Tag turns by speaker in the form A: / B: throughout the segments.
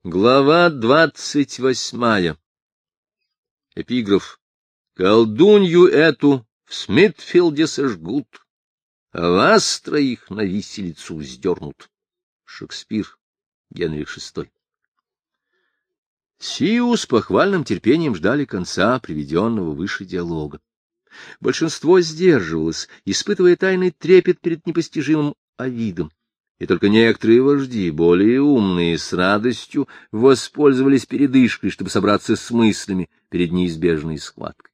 A: Глава 28. Эпиграф. Колдунью эту в Смитфилде сожгут, а вас троих на виселицу вздернут. Шекспир, Генрих VI. Сию с похвальным терпением ждали конца приведенного выше диалога. Большинство сдерживалось, испытывая тайный трепет перед непостижимым Овидом. И только некоторые вожди, более умные, с радостью воспользовались передышкой, чтобы собраться с мыслями перед неизбежной схваткой.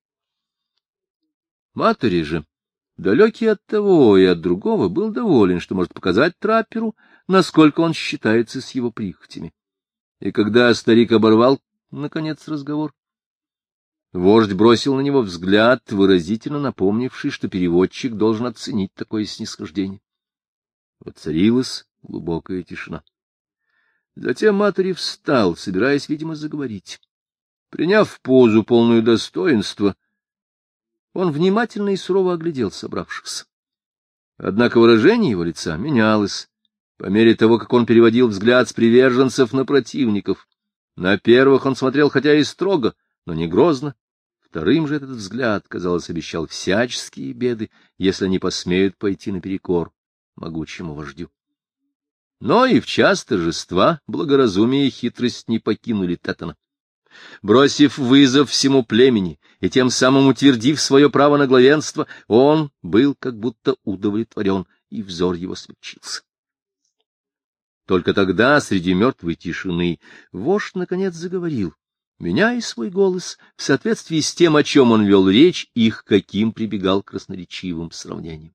A: Матери же, далекий от того и от другого, был доволен, что может показать трапперу, насколько он считается с его прихотями. И когда старик оборвал, наконец, разговор, вождь бросил на него взгляд, выразительно напомнивший, что переводчик должен оценить такое снисхождение. Воцарилась глубокая тишина. Затем Матери встал, собираясь, видимо, заговорить. Приняв позу, полную достоинства, он внимательно и сурово оглядел собравшихся. Однако выражение его лица менялось по мере того, как он переводил взгляд с приверженцев на противников. На первых он смотрел хотя и строго, но не грозно. Вторым же этот взгляд, казалось, обещал всяческие беды, если они посмеют пойти наперекор могучему вождю. Но и в час торжества благоразумие и хитрость не покинули Теттона. Бросив вызов всему племени и тем самым утвердив свое право на главенство, он был как будто удовлетворен, и взор его смягчился. Только тогда, среди мертвой тишины, вождь наконец заговорил, меняя свой голос в соответствии с тем, о чем он вел речь и к каким прибегал красноречивым сравнениям.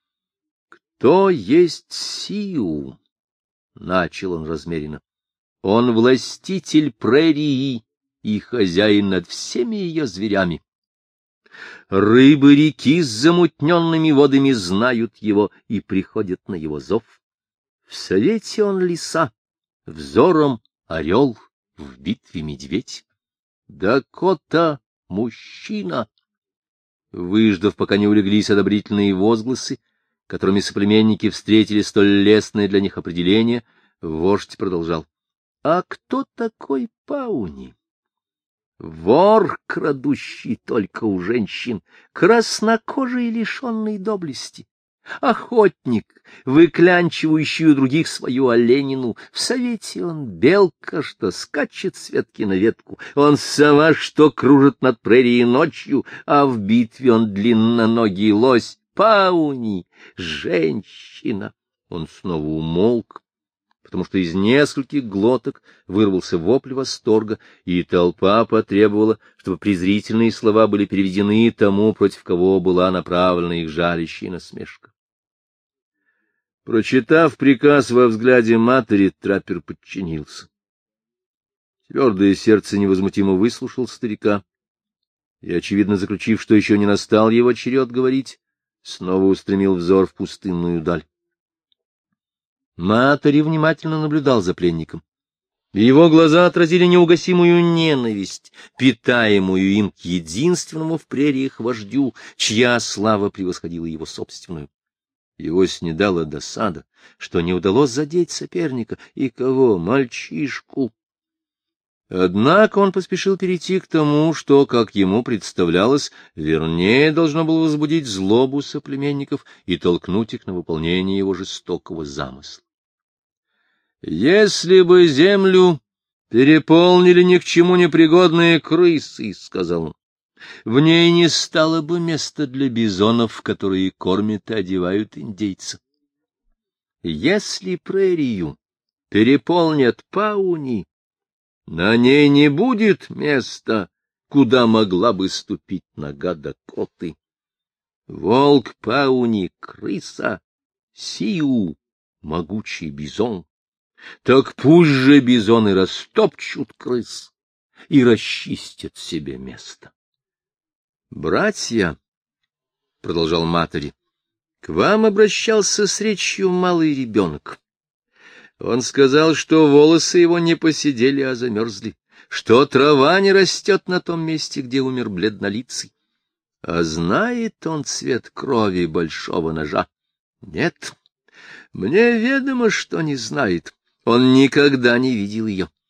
A: «Кто есть Сиу?» — начал он размеренно. «Он властитель прерии и хозяин над всеми ее зверями. Рыбы реки с замутненными водами знают его и приходят на его зов. В совете он лиса, взором орел, в битве медведь. Дакота — мужчина». Выждав, пока не улеглись одобрительные возгласы, которыми соплеменники встретили столь лестное для них определение, вождь продолжал. А кто такой Пауни? Вор, крадущий только у женщин, краснокожий и лишенный доблести. Охотник, выклянчивающий у других свою оленину. В совете он белка, что скачет с ветки на ветку. Он сова, что кружит над прерией ночью, а в битве он длинноногий лось. Пауни, женщина. Он снова умолк, потому что из нескольких глоток вырвался вопль восторга, и толпа потребовала, чтобы презрительные слова были переведены тому, против кого была направлена их жалящая насмешка. Прочитав приказ во взгляде матери, траппер подчинился. Твердое сердце невозмутимо выслушал старика, и, очевидно заключив, что еще не настал его черед говорить, снова устремил взор в пустынную даль. Матери внимательно наблюдал за пленником. Его глаза отразили неугасимую ненависть, питаемую им к единственному в прериях вождю, чья слава превосходила его собственную. Его снедала досада, что не удалось задеть соперника, и кого, мальчишку. Однако он поспешил перейти к тому, что, как ему представлялось, вернее должно было возбудить злобу соплеменников и толкнуть их на выполнение его жестокого замысла. «Если бы землю переполнили ни к чему непригодные крысы, — сказал он, — в ней не стало бы места для бизонов, которые кормят и одевают индейца. Если прерию переполнят пауни, на ней не будет места, куда могла бы ступить нога Дакоты. Волк Пауни — крыса, Сиу — могучий бизон. Так пусть же бизоны растопчут крыс и расчистят себе место. «Братья, — продолжал Матери, — к вам обращался с речью малый ребенок. Он сказал, что волосы его не поседели, а замерзли, что трава не растет на том месте, где умер бледнолицый. А знает он цвет крови большого ножа? Нет, мне ведомо, что не знает. Он никогда не видел ее.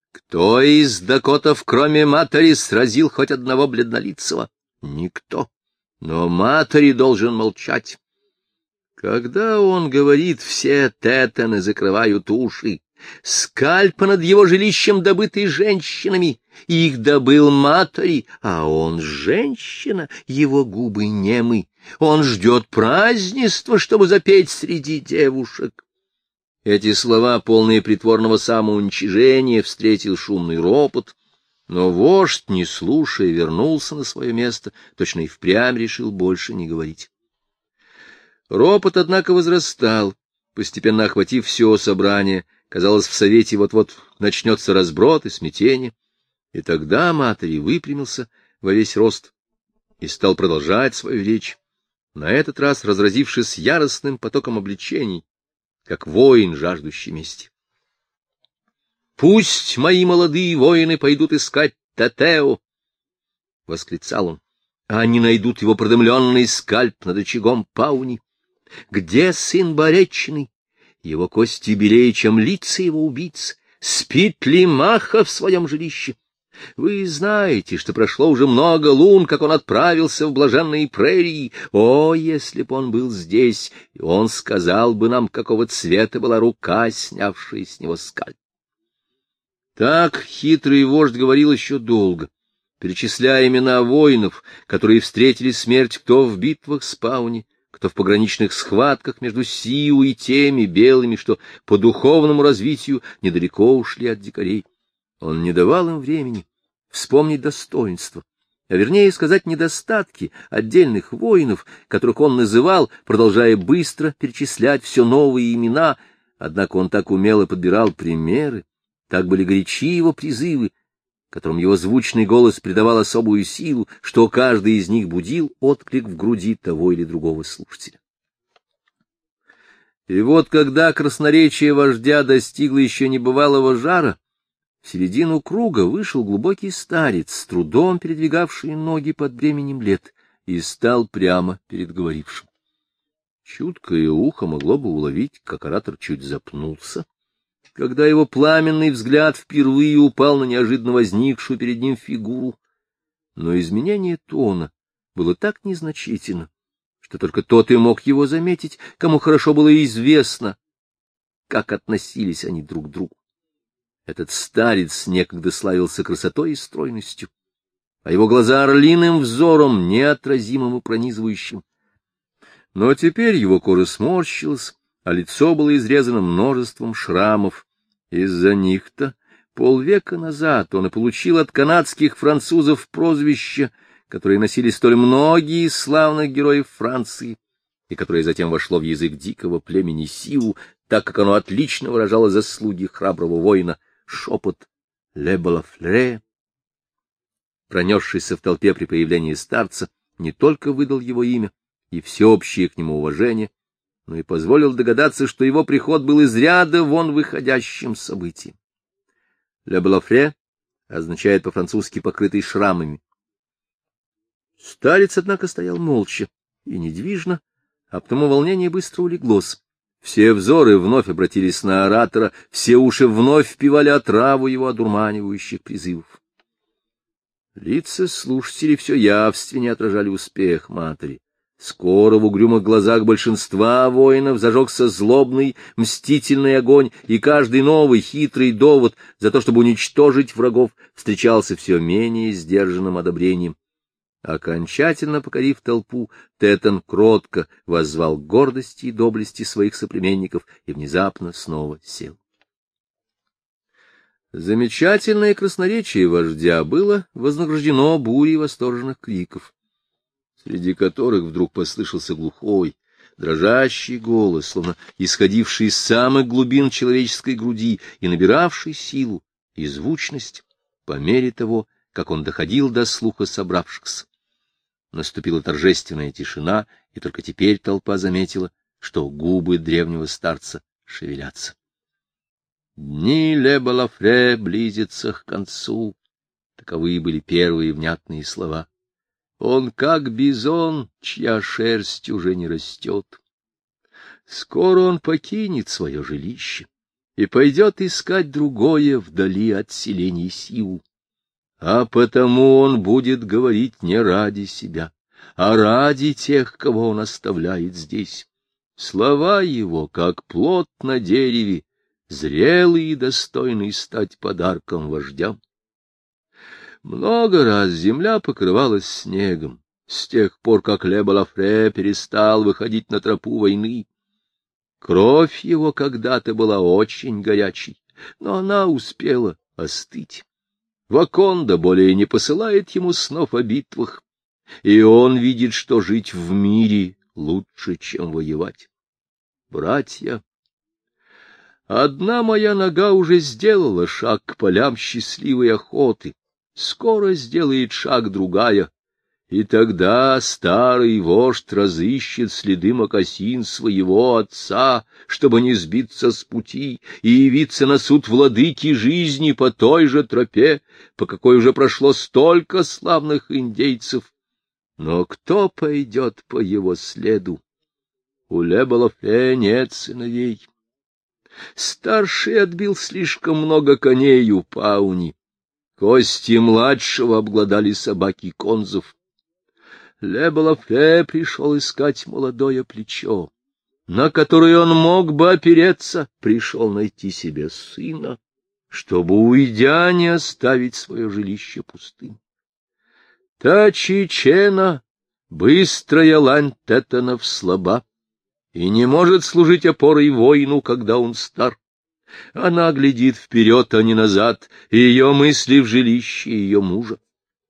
A: Кто из дакотов, кроме матери, сразил хоть одного бледнолицего? Никто. Но матери должен молчать. Когда он говорит, все тетаны закрывают уши. Скальпы над его жилищем добыты женщинами, их добыл матери, а он женщина, его губы немы. Он ждет празднества, чтобы запеть среди девушек. Эти слова, полные притворного самоуничижения, встретил шумный ропот, но вождь, не слушая, вернулся на свое место, точно и впрямь решил больше не говорить. Ропот, однако, возрастал, постепенно охватив все собрание. Казалось, в совете вот-вот начнется разброд и смятение. И тогда Матери выпрямился во весь рост и стал продолжать свою речь, на этот раз разразившись яростным потоком обличений, как воин, жаждущий мести. «Пусть мои молодые воины пойдут искать Тетео!» — восклицал он. «А они найдут его продымленный скальп над очагом Пауни. Где сын Боречный? Его кости белее, чем лица его убийц. Спит ли Маха в своем жилище? Вы знаете, что прошло уже много лун, как он отправился в блаженные прерии. О, если б он был здесь, он сказал бы нам, какого цвета была рука, снявшая с него скальп». Так хитрый вождь говорил еще долго, перечисляя имена воинов, которые встретили смерть кто в битвах с Пауни, кто в пограничных схватках между Сиу и теми белыми, что по духовному развитию недалеко ушли от дикарей. Он не давал им времени вспомнить достоинства, а вернее сказать недостатки отдельных воинов, которых он называл, продолжая быстро перечислять все новые имена, однако он так умело подбирал примеры, так были горячи его призывы, которым его звучный голос придавал особую силу, что каждый из них будил отклик в груди того или другого слушателя. И вот когда красноречие вождя достигло еще небывалого жара, в середину круга вышел глубокий старец, с трудом передвигавший ноги под бременем лет, и стал прямо перед говорившим. Чуткое ухо могло бы уловить, как оратор чуть запнулся, когда его пламенный взгляд впервые упал на неожиданно возникшую перед ним фигуру. Но изменение тона было так незначительно, что только тот и мог его заметить, кому хорошо было известно, как относились они друг к другу. Этот старец некогда славился красотой и стройностью, а его глаза орлиным взором, неотразимым и пронизывающим. Но теперь его кожа сморщилась, а лицо было изрезано множеством шрамов. Из-за них-то полвека назад он и получил от канадских французов прозвище, которое носили столь многие из славных героев Франции, и которое затем вошло в язык дикого племени Сиу, так как оно отлично выражало заслуги храброго воина, шепот «Ле Балафле». Пронесшийся в толпе при появлении старца, не только выдал его имя и всеобщее к нему уважение, но и позволил догадаться, что его приход был из ряда вон выходящим событием. «Ле Балафле» означает по-французски «покрытый шрамами». Старец, однако, стоял молча и недвижно, а потому волнение быстро улеглось. Все взоры вновь обратились на оратора, все уши вновь впивали отраву его одурманивающих призывов. Лица слушателей все явственнее отражали успех матери. Скоро в угрюмых глазах большинства воинов зажегся злобный, мстительный огонь, и каждый новый хитрый довод за то, чтобы уничтожить врагов, встречался все менее сдержанным одобрением. Окончательно покорив толпу, Тетан кротко воззвал к гордости и доблести своих соплеменников и внезапно снова сел. Замечательное красноречие вождя было вознаграждено бурей восторженных криков, среди которых вдруг послышался глухой, дрожащий голос, словно исходивший из самых глубин человеческой груди и набиравший силу и звучность по мере того, как он доходил до слуха собравшихся. Наступила торжественная тишина, и только теперь толпа заметила, что губы древнего старца шевелятся. «Дни Ле Балафле близятся к концу», — таковы были первые внятные слова. «Он как бизон, чья шерсть уже не растет. Скоро он покинет свое жилище, и пойдет искать другое вдали от селений сил. А потому он будет говорить не ради себя, а ради тех, кого он оставляет здесь. Слова его, как плод на дереве, зрелый и достойный стать подарком вождям. Много раз земля покрывалась снегом, с тех пор, как Ле Балафре перестал выходить на тропу войны. Кровь его когда-то была очень горячей, но она успела остыть. Ваконда более не посылает ему снов о битвах, и он видит, что жить в мире лучше, чем воевать. Братья, одна моя нога уже сделала шаг к полям счастливой охоты, скоро сделает шаг другая, и тогда старый вождь разыщет следы мокасин своего отца, чтобы не сбиться с пути и явиться на суд владыки жизни по той же тропе, по какой уже прошло столько славных индейцев. Но кто пойдет по его следу? У Ле Балафре нет сыновей. Старший отбил слишком много коней у Пауни. Кости младшего обглодали собаки Конзов. Ле Балафре пришел искать молодое плечо, на которое он мог бы опереться, пришел найти себе сына, чтобы, уйдя, не оставить свое жилище пустым. Та Чичена, быстрая лань Тетанов, слаба и не может служить опорой воину, когда он стар. Она глядит вперед, а не назад, и ее мысли в жилище ее мужа.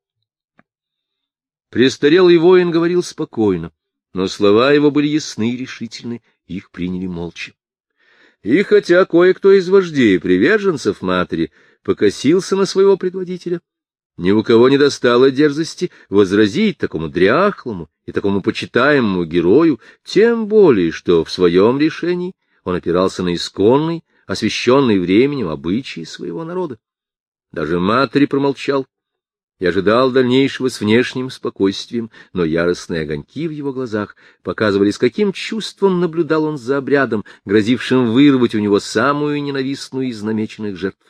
A: Престарелый воин говорил спокойно, но слова его были ясны и решительны, их приняли молча. И хотя кое-кто из вождей и приверженцев матери покосился на своего предводителя, ни у кого не достало дерзости возразить такому дряхлому и такому почитаемому герою, тем более, что в своем решении он опирался на исконный, освященный временем обычаи своего народа. Даже матери промолчал и ожидал дальнейшего с внешним спокойствием, но яростные огоньки в его глазах показывали, с каким чувством наблюдал он за обрядом, грозившим вырвать у него самую ненавистную из намеченных жертв.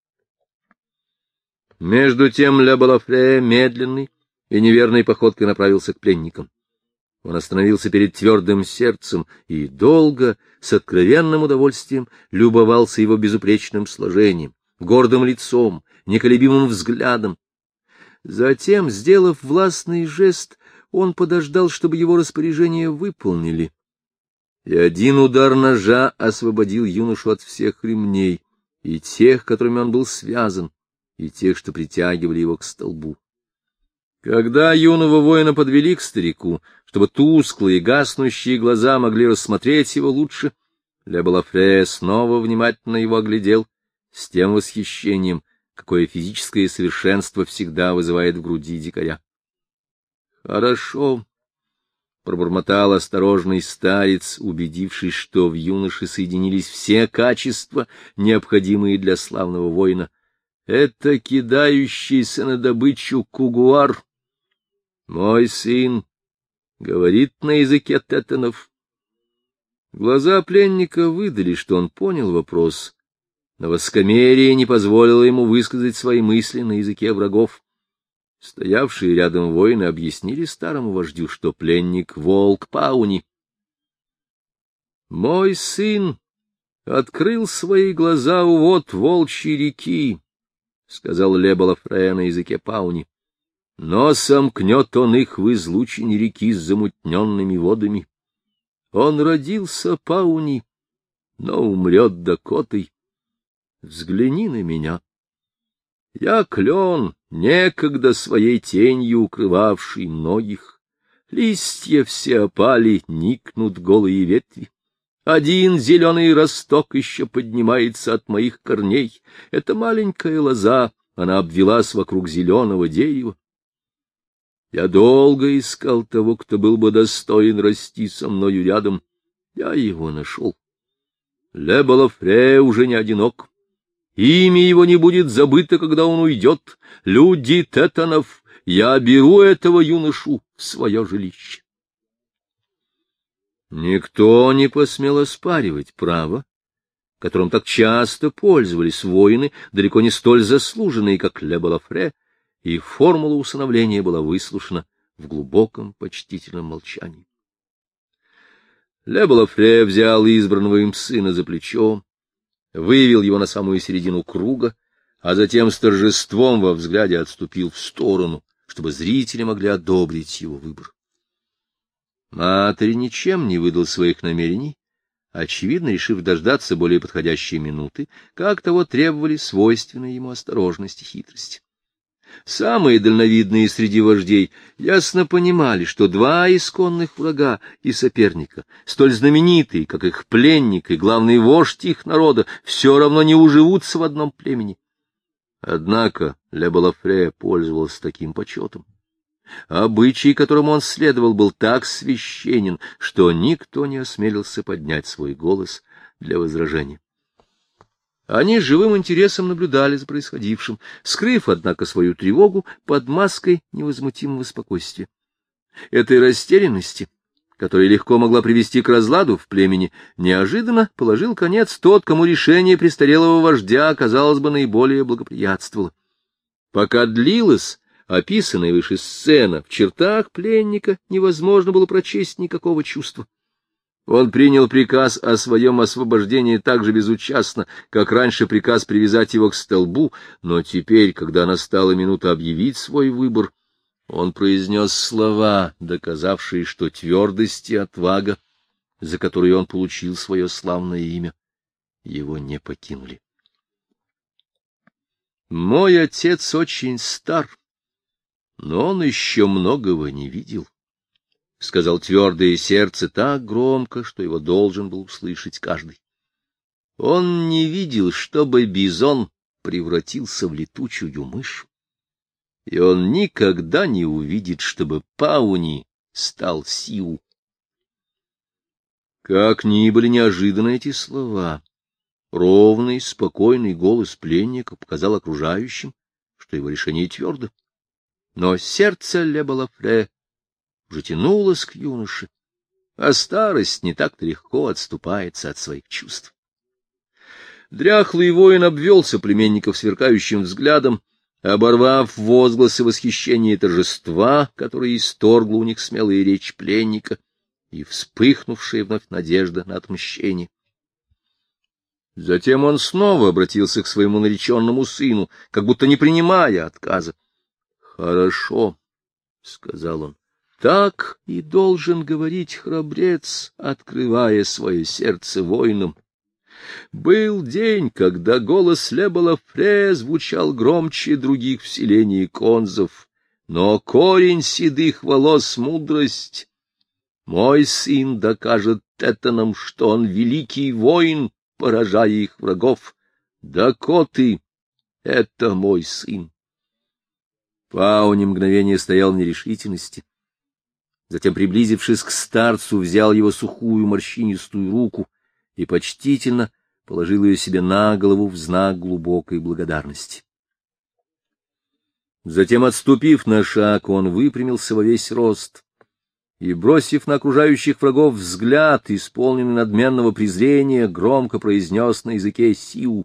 A: Между тем Ле Балафре медленной и неверной походкой направился к пленникам. Он остановился перед твердым сердцем и долго, с откровенным удовольствием, любовался его безупречным сложением, гордым лицом, неколебимым взглядом. Затем, сделав властный жест, он подождал, чтобы его распоряжение выполнили. И один удар ножа освободил юношу от всех ремней, и тех, которыми он был связан, и тех, что притягивали его к столбу. Когда юного воина подвели к старику, чтобы тусклые, гаснущие глаза могли рассмотреть его лучше, Ле Балафре снова внимательно его оглядел с тем восхищением, какое физическое совершенство всегда вызывает в груди дикаря. — Хорошо, — пробормотал осторожный старец, убедившись, что в юноше соединились все качества, необходимые для славного воина. — Это кидающийся на добычу кугуар. Мой сын говорит на языке тетанов. Глаза пленника выдали, что он понял вопрос, но высокомерие не позволило ему высказать свои мысли на языке врагов. Стоявшие рядом воины объяснили старому вождю, что пленник — волк Пауни. «Мой сын открыл свои глаза у вод волчьей реки», — сказал Ле Балафре на языке Пауни, — «но сомкнет он их в излучине реки с замутненными водами. Он родился Пауни, но умрет Дакотой. Взгляни на меня. Я клен, некогда своей тенью укрывавший многих. Листья все опали, никнут голые ветви. Один зеленый росток еще поднимается от моих корней. Это маленькая лоза, она обвелась вокруг зеленого дерева. Я долго искал того, кто был бы достоин расти со мною рядом. Я его нашел. Ле Балафре уже не одинок. Имя его не будет забыто, когда он уйдет. Люди тетанов, я беру этого юношу в свое жилище. Никто не посмел оспаривать право которым так часто пользовались воины, далеко не столь заслуженные, как Ле Балафре, и формула усыновления была выслушана в глубоком почтительном молчании. Ле Балафре взял избранного им сына за плечо, вывел его на самую середину круга, а затем с торжеством во взгляде отступил в сторону, чтобы зрители могли одобрить его выбор. Матери ничем не выдал своих намерений, очевидно, решив дождаться более подходящей минуты, как того требовали свойственные ему осторожность и хитрость. Самые дальновидные среди вождей ясно понимали, что два исконных врага и соперника, столь знаменитые, как их пленник и главный вождь их народа, все равно не уживутся в одном племени. Однако Ле Балафре пользовался таким почетом. Обычай, которому он следовал, был так священен, что никто не осмелился поднять свой голос для возражения. Они с живым интересом наблюдали за происходившим, скрыв, однако, свою тревогу под маской невозмутимого спокойствия. Этой растерянности, которая легко могла привести к разладу в племени, неожиданно положил конец тот, кому решение престарелого вождя, казалось бы, наиболее благоприятствовало. Пока длилась описанная выше сцена, в чертах пленника невозможно было прочесть никакого чувства. Он принял приказ о своем освобождении так же безучастно, как раньше приказ привязать его к столбу, но теперь, когда настала минута объявить свой выбор, он произнес слова, доказавшие, что твердость и отвага, за которую он получил свое славное имя, его не покинули. «Мой отец очень стар, но он еще многого не видел», — сказал твердое сердце так громко, что его должен был услышать каждый. Он не видел, чтобы бизон превратился в летучую мышь, и он никогда не увидит, чтобы Пауни стал Сиу. Как ни были неожиданны эти слова, ровный, спокойный голос пленника показал окружающим, что его решение твердо. Но сердце Ле Балафре уже тянулось к юноше, а старость не так-то легко отступается от своих чувств. Дряхлый воин обвел соплеменников сверкающим взглядом, оборвав возгласы восхищения и торжества, которые исторгла у них смелая речь пленника и вспыхнувшая вновь надежда на отмщение. Затем он снова обратился к своему нареченному сыну, как будто не принимая отказа. — Хорошо, — сказал он. Так и должен говорить храбрец, открывая свое сердце воинам. Был день, когда голос Ле Балафре звучал громче других в селении конзов, но корень седых волос — мудрость. Мой сын докажет тетанам, что он великий воин, поражая их врагов. Дакоты — это мой сын. Пауни мгновение стоял в нерешительности. Затем, приблизившись к старцу, взял его сухую морщинистую руку и почтительно положил ее себе на голову в знак глубокой благодарности. Затем, отступив на шаг, он выпрямился во весь рост и, бросив на окружающих врагов взгляд, исполненный надменного презрения, громко произнес на языке Сиу: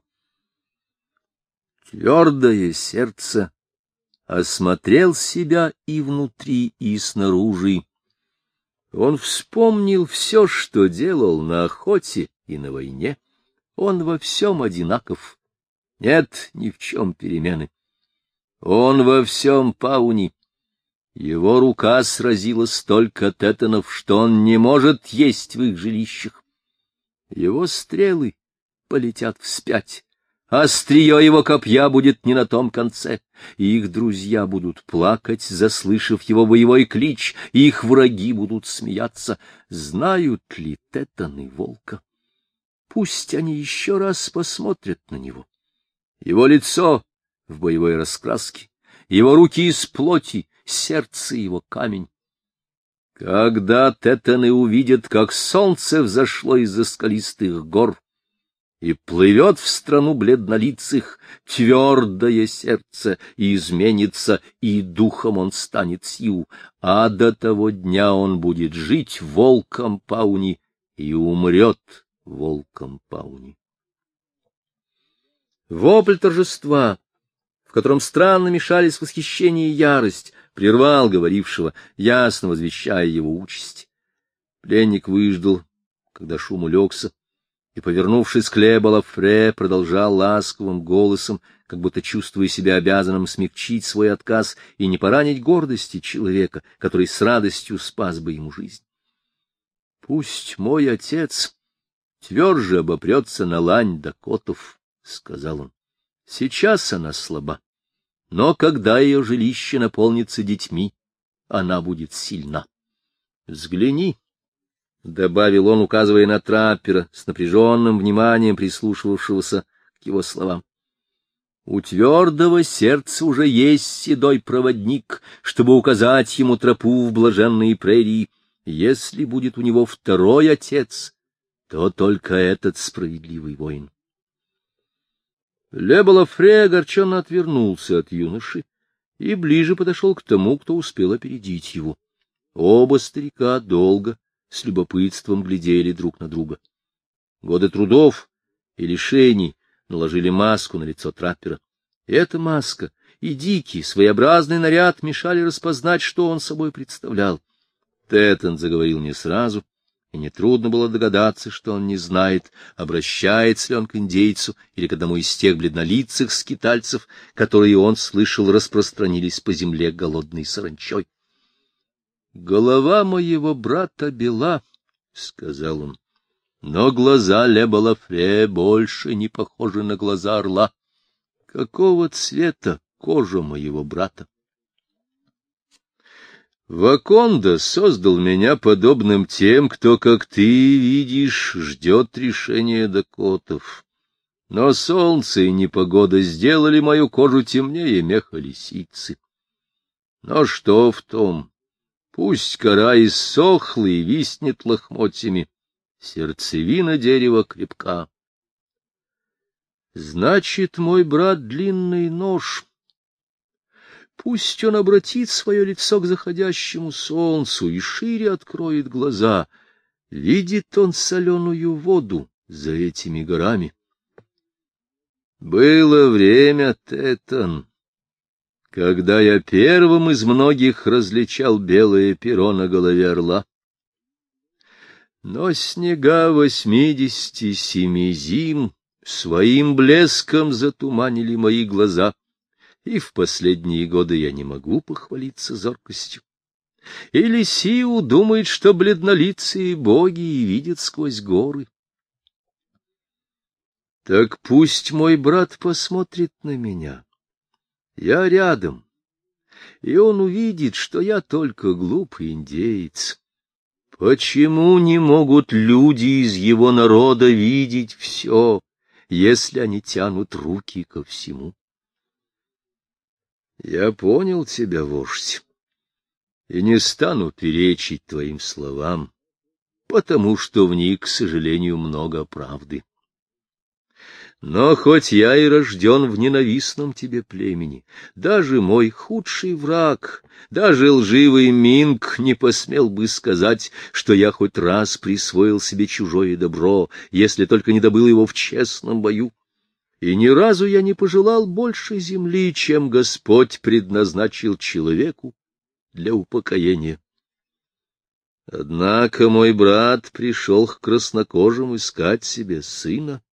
A: «Твердое сердце осмотрел себя и внутри, и снаружи. Он вспомнил все, что делал на охоте и на войне. Он во всем одинаков. Нет ни в чем перемены. Он во всем Пауни. Его рука сразила столько тетанов, что он не может есть в их жилищах. Его стрелы полетят вспять. Острие его копья будет не на том конце, и их друзья будут плакать, заслышав его боевой клич, и их враги будут смеяться. Знают ли тетаны волка? Пусть они еще раз посмотрят на него. Его лицо в боевой раскраске, его руки из плоти, сердце его камень. Когда тетаны увидят, как солнце взошло из-за скалистых гор, и плывет в страну бледнолицых, твердое сердце изменится, и духом он станет Сиу, а до того дня он будет жить волком Пауни и умрет волком Пауни. Вопль торжества, в котором странно мешались восхищение и ярость, прервал говорившего, ясно возвещая его участь. Пленник выждал, когда шум улегся, и, повернувшись к Ле Балафре, продолжал ласковым голосом, как будто чувствуя себя обязанным смягчить свой отказ и не поранить гордости человека, который с радостью спас бы ему жизнь. «Пусть мой отец тверже обопрется на лань дакотов», — сказал он. «Сейчас она слаба, но когда ее жилище наполнится детьми, она будет сильна. Взгляни». — добавил он, указывая на траппера, с напряженным вниманием прислушивавшегося к его словам. — У твердого сердца уже есть седой проводник, чтобы указать ему тропу в блаженные прерии. Если будет у него второй отец, то только этот справедливый воин. Ле Балафре огорченно отвернулся от юноши и ближе подошел к тому, кто успел опередить его. Оба старика долго с любопытством глядели друг на друга. Годы трудов и лишений наложили маску на лицо траппера. Эта маска и дикий, своеобразный наряд мешали распознать, что он собой представлял. Тетон заговорил не сразу, и нетрудно было догадаться, что он не знает, обращается ли он к индейцу или к одному из тех бледнолицых скитальцев, которые, он слышал, распространились по земле голодной саранчой. — Голова моего брата бела, — сказал он, — но глаза Ле Балафре больше не похожи на глаза орла. Какого цвета кожа моего брата? Ваконда создал меня подобным тем, кто, как ты видишь, ждет решения дакотов. Но солнце и непогода сделали мою кожу темнее меха лисицы. Но что в том? Пусть кора иссохла и виснет лохмотьями, сердцевина дерева крепка. Значит, мой брат длинный нож. Пусть он обратит свое лицо к заходящему солнцу и шире откроет глаза. Видит он соленую воду за этими горами. Было время, Тетон, когда я первым из многих различал белое перо на голове орла. Но снега 87 зим своим блеском затуманили мои глаза, и в последние годы я не могу похвалиться зоркостью. Или Сиу думает, что бледнолицые боги и видят сквозь горы. Так пусть мой брат посмотрит на меня. Я рядом, и он увидит, что я только глупый индеец. Почему не могут люди из его народа видеть все, если они тянут руки ко всему? Я понял тебя, вождь, и не стану перечить твоим словам, потому что в них, к сожалению, много правды. Но хоть я и рожден в ненавистном тебе племени, даже мой худший враг, даже лживый Минг не посмел бы сказать, что я хоть раз присвоил себе чужое добро, если только не добыл его в честном бою. И ни разу я не пожелал больше земли, чем Господь предназначил человеку для упокоения. Однако мой брат пришел к краснокожим искать себе сына.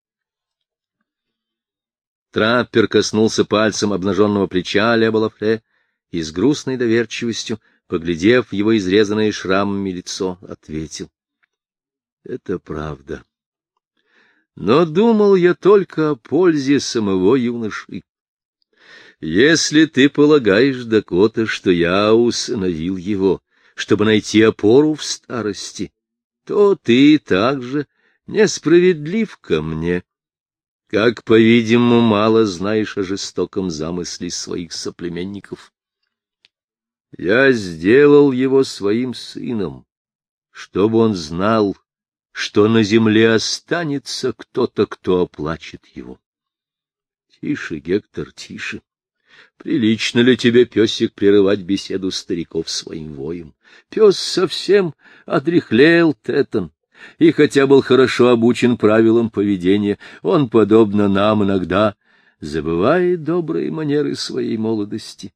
A: Траппер коснулся пальцем обнаженного плеча Ле Балафре и с грустной доверчивостью, поглядев в его изрезанное шрамами лицо, ответил: — Это правда. Но думал я только о пользе самого юноши. Если ты полагаешь, Дакота, что я усыновил его, чтобы найти опору в старости, то ты также несправедлив ко мне, как, по-видимому, мало знаешь о жестоком замысле своих соплеменников. Я сделал его своим сыном, чтобы он знал, что на земле останется кто-то, кто оплачет его. Тише, Гектор, тише. Прилично ли тебе, песик, прерывать беседу стариков своим воем? Пес совсем одряхлел, Тетон, и хотя был хорошо обучен правилам поведения, он, подобно нам, иногда забывая добрые манеры своей молодости.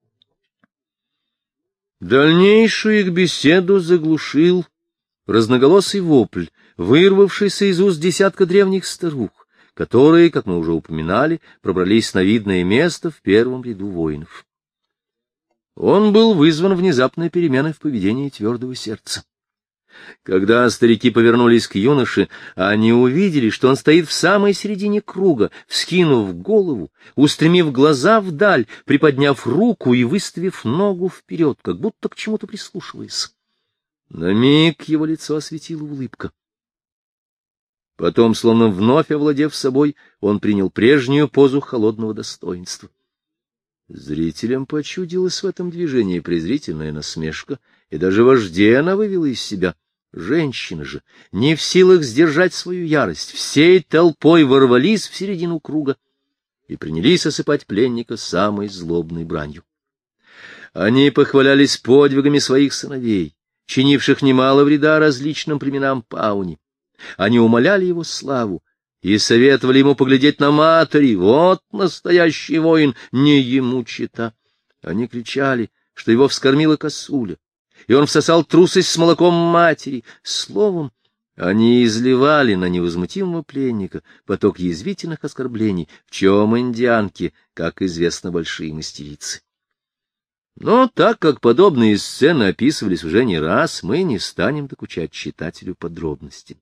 A: Дальнейшую их беседу заглушил разноголосый вопль, вырвавшийся из уст десятка древних старух, которые, как мы уже упоминали, пробрались на видное место в первом ряду воинов. Он был вызван внезапной переменой в поведении твердого сердца. Когда старики повернулись к юноше, они увидели, что он стоит в самой середине круга, вскинув голову, устремив глаза вдаль, приподняв руку и выставив ногу вперед, как будто к чему-то прислушиваясь. На миг его лицо осветила улыбка. Потом, словно вновь овладев собой, он принял прежнюю позу холодного достоинства. Зрителям почудилась в этом движении презрительная насмешка, и даже вождей она вывела из себя. Женщины же, не в силах сдержать свою ярость, всей толпой ворвались в середину круга и принялись осыпать пленника самой злобной бранью. Они похвалялись подвигами своих сыновей, чинивших немало вреда различным племенам Пауни. Они умоляли его славу и советовали ему поглядеть на матери. Вот настоящий воин, не ему чета. Они кричали, что его вскормила косуля, и он всосал трусость с молоком матери. Словом, они изливали на невозмутимого пленника поток язвительных оскорблений, в чем индианки, как известно, большие мастерицы. Но так как подобные сцены описывались уже не раз, мы не станем докучать читателю подробности.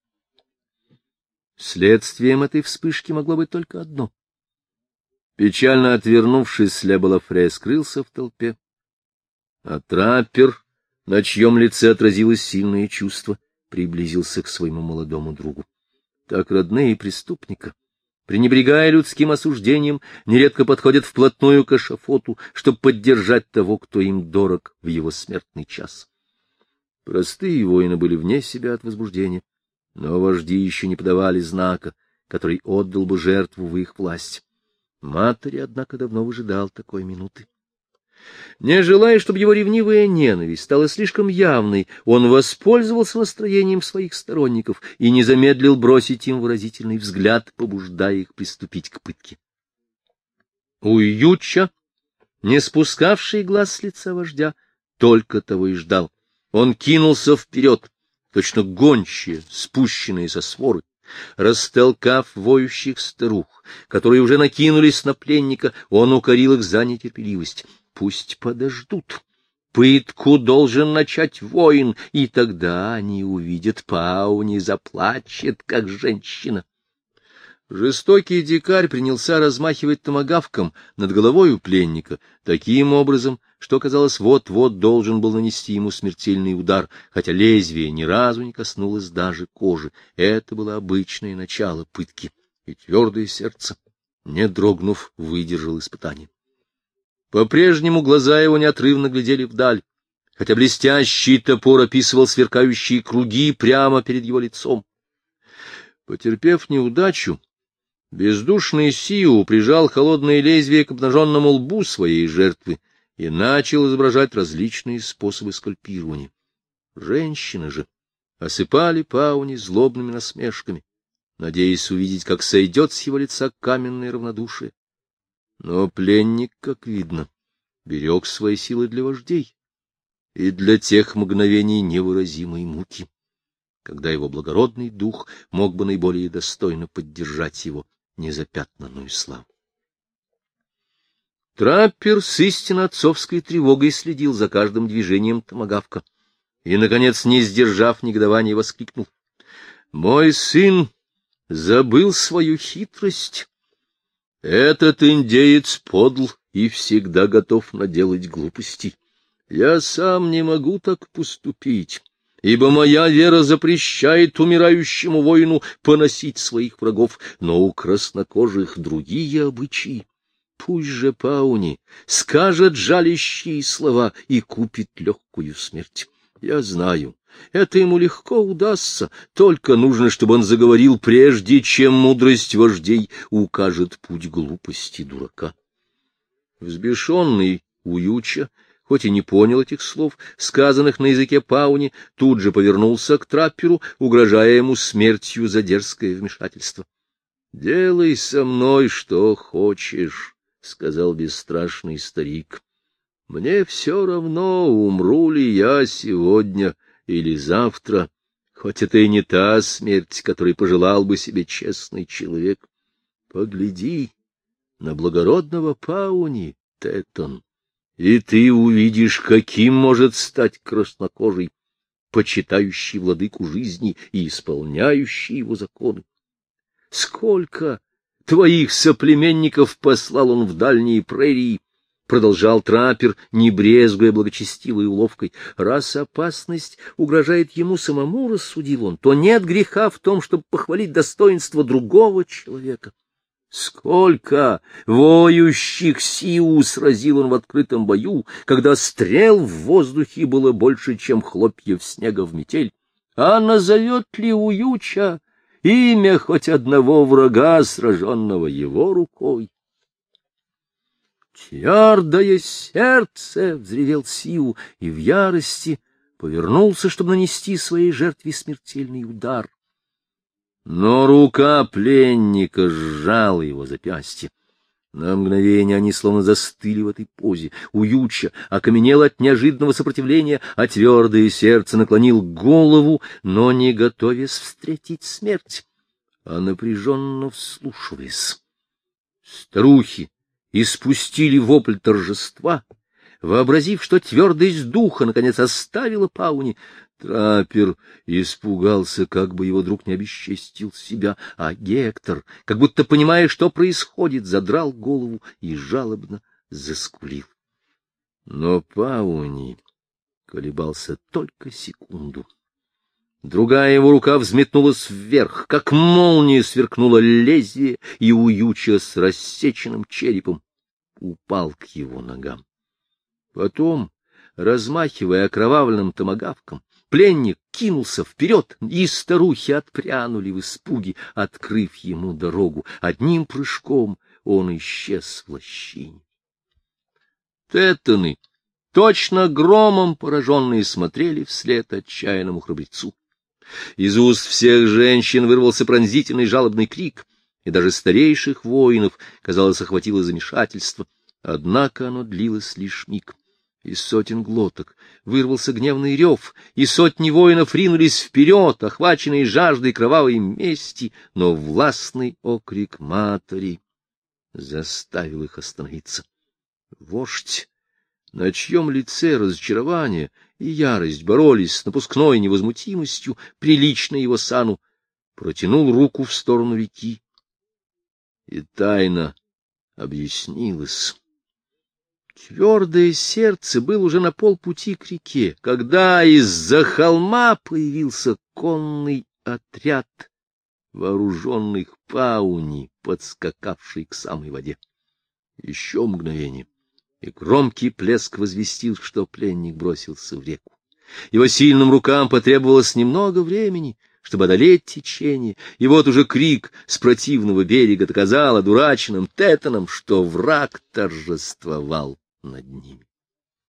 A: Следствием этой вспышки могло быть только одно. Печально отвернувшись, Ля Балафре скрылся в толпе, а траппер, на чьем лице отразилось сильное чувство, приблизился к своему молодому другу. Так родные преступника, пренебрегая людским осуждением, нередко подходят вплотную к эшафоту, чтобы поддержать того, кто им дорог в его смертный час. Простые воины были вне себя от возбуждения, но вожди еще не подавали знака, который отдал бы жертву в их власть. Матери, однако, давно выжидал такой минуты. Не желая, чтобы его ревнивая ненависть стала слишком явной, он воспользовался настроением своих сторонников и не замедлил бросить им выразительный взгляд, побуждая их приступить к пытке. Уюча, не спускавший глаз с лица вождя, только того и ждал. Он кинулся вперед, точно гончие, спущенные со своры. Растолкав воющих старух, которые уже накинулись на пленника, он укорил их за нетерпеливость. Пусть подождут. Пытку должен начать воин, и тогда они увидят, Пауни заплачет, как женщина. Жестокий дикарь принялся размахивать томагавком над головой у пленника, таким образом, что, казалось, вот-вот должен был нанести ему смертельный удар, хотя лезвие ни разу не коснулось даже кожи. Это было обычное начало пытки, и твердое сердце, не дрогнув, выдержал испытание. По-прежнему глаза его неотрывно глядели вдаль, хотя блестящий топор описывал сверкающие круги прямо перед его лицом. Потерпев неудачу, бездушный Сиу прижал холодное лезвие к обнаженному лбу своей жертвы и начал изображать различные способы скальпирования. Женщины же осыпали Пауни злобными насмешками, надеясь увидеть, как сойдет с его лица каменное равнодушие. Но пленник, как видно, берег свои силы для вождей и для тех мгновений невыразимой муки, когда его благородный дух мог бы наиболее достойно поддержать его незапятнанную славу. Траппер с истинно отцовской тревогой следил за каждым движением томагавка и, наконец, не сдержав негодования, воскликнул: «Мой сын забыл свою хитрость. Этот индеец подл и всегда готов наделать глупостей. Я сам не могу так поступить, ибо моя вера запрещает умирающему воину поносить своих врагов, но у краснокожих другие обычаи. Пусть же Пауни скажет жалящие слова и купит легкую смерть. Я знаю, это ему легко удастся, только нужно, чтобы он заговорил, прежде чем мудрость вождей укажет путь глупости дурака». Взбешенный Уюча, хоть и не понял этих слов, сказанных на языке Пауни, тут же повернулся к трапперу, угрожая ему смертью за дерзкое вмешательство. — Делай со мной что хочешь, — сказал бесстрашный старик. — Мне все равно, умру ли я сегодня или завтра, хоть это и не та смерть, которой пожелал бы себе честный человек. Погляди на благородного Пауни, Теттон, и ты увидишь, каким может стать краснокожий, почитающий владыку жизни и исполняющий его законы. Сколько твоих соплеменников послал он в дальние прерии, — продолжал траппер, не брезгуя благочестивой уловкой. Раз опасность угрожает ему самому, рассудил он, то нет греха в том, чтобы похвалить достоинство другого человека. Сколько воющих сиу сразил он в открытом бою, когда стрел в воздухе было больше, чем хлопьев снега в метель. А назовет ли Уюча имя хоть одного врага, сраженного его рукой? «Твердое сердце!» — взревел Сиу и в ярости повернулся, чтобы нанести своей жертве смертельный удар. Но рука пленника сжала его запястье. На мгновение они словно застыли в этой позе. Уюча окаменел от неожиданного сопротивления, а твердое сердце наклонил голову, но не готовясь встретить смерть, а напряженно вслушиваясь. Старухи испустили вопль торжества, вообразив, что твердость духа наконец оставила Пауни. Траппер испугался, как бы его друг не обесчестил себя, а Гектор, как будто понимая, что происходит, задрал голову и жалобно заскулил. Но Пауни колебался только секунду. Другая его рука взметнулась вверх, как молния сверкнуло лезвие, и Уюча с рассеченным черепом упал к его ногам. Потом, размахивая окровавленным томагавком, пленник кинулся вперед, и старухи отпрянули в испуге, открыв ему дорогу. Одним прыжком он исчез в лощине. Теттоны, точно громом пораженные, смотрели вслед отчаянному храбрецу. Из уст всех женщин вырвался пронзительный жалобный крик, и даже старейших воинов, казалось, охватило замешательство. Однако оно длилось лишь миг. Из сотен глоток вырвался гневный рев, и сотни воинов ринулись вперед, охваченные жаждой кровавой мести, но властный окрик матери заставил их остановиться. Вождь, на чьем лице разочарование и ярость боролись с напускной невозмутимостью, приличной его сану, протянул руку в сторону реки, и тайна объяснилась. Твердое сердце был уже на полпути к реке, когда из-за холма появился конный отряд вооруженных Пауни, подскакавший к самой воде. Еще мгновение, и громкий плеск возвестил, что пленник бросился в реку. Его сильным рукам потребовалось немного времени, чтобы одолеть течение, и вот уже крик с противного берега доказал одураченным Теттонам, что враг торжествовал над ними.